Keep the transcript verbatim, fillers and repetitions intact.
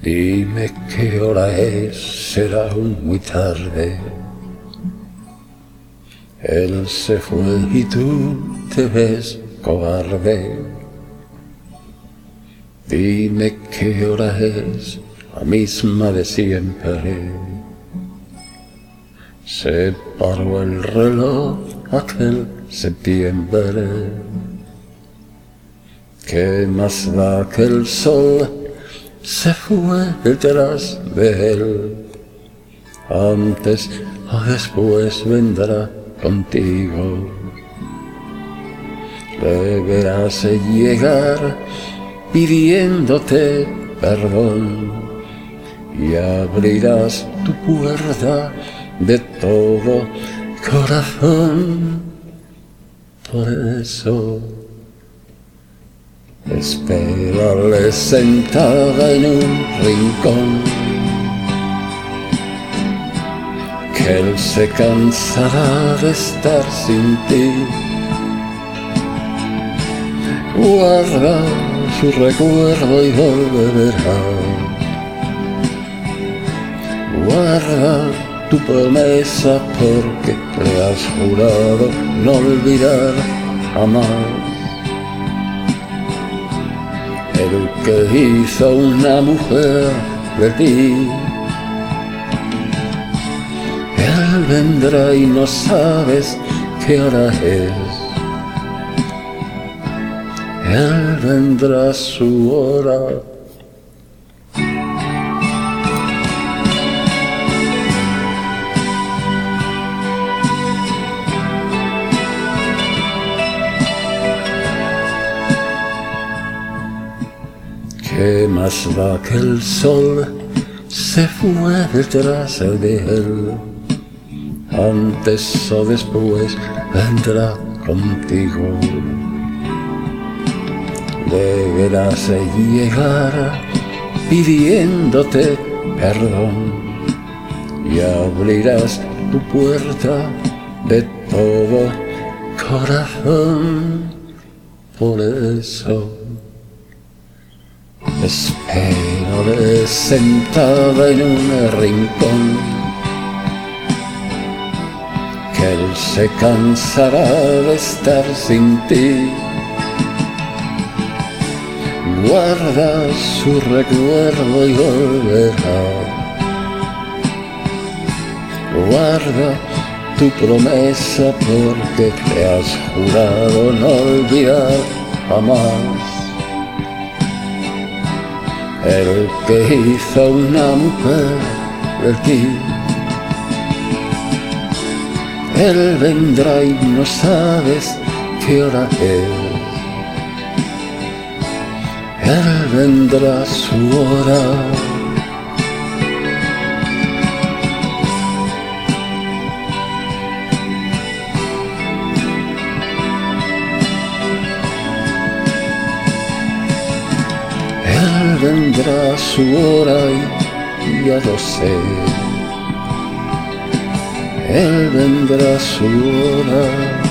Dime qué hora es, será aún muy tarde. Él se fue y tú te ves cobarde. Dime qué hora es, la misma de siempre. Se paró el reloj aquel septiembre. ¿Qué más da que el sol se fue detrás de él? Antes o después vendrá contigo. Le verás llegar pidiéndote perdón y abrirás tu puerta de todo corazón. Por eso espérale sentada en un rincón, que él se cansará de estar sin ti. Guarda su recuerdo y volverá. Guarda tu promesa porque le has jurado no olvidar jamás. El que hizo una mujer de ti, él vendrá y no sabes qué hora es. Él vendrá a su hora. ¿Qué más da que el sol se fue detrás de él? Antes o después vendrá contigo. Le verás llegar pidiéndote perdón y abrirás tu puerta de todo corazón. Por eso espérale sentada en un rincón, que él se cansará de estar sin ti. Guarda su recuerdo y volverá. Guarda tu promesa porque te has jurado no olvidar jamás. El que hizo una mujer de ti, él vendrá y no sabes qué hora es. Él vendrá a su hora. Él vendrá a su hora y ya lo sé. Él vendrá a su hora.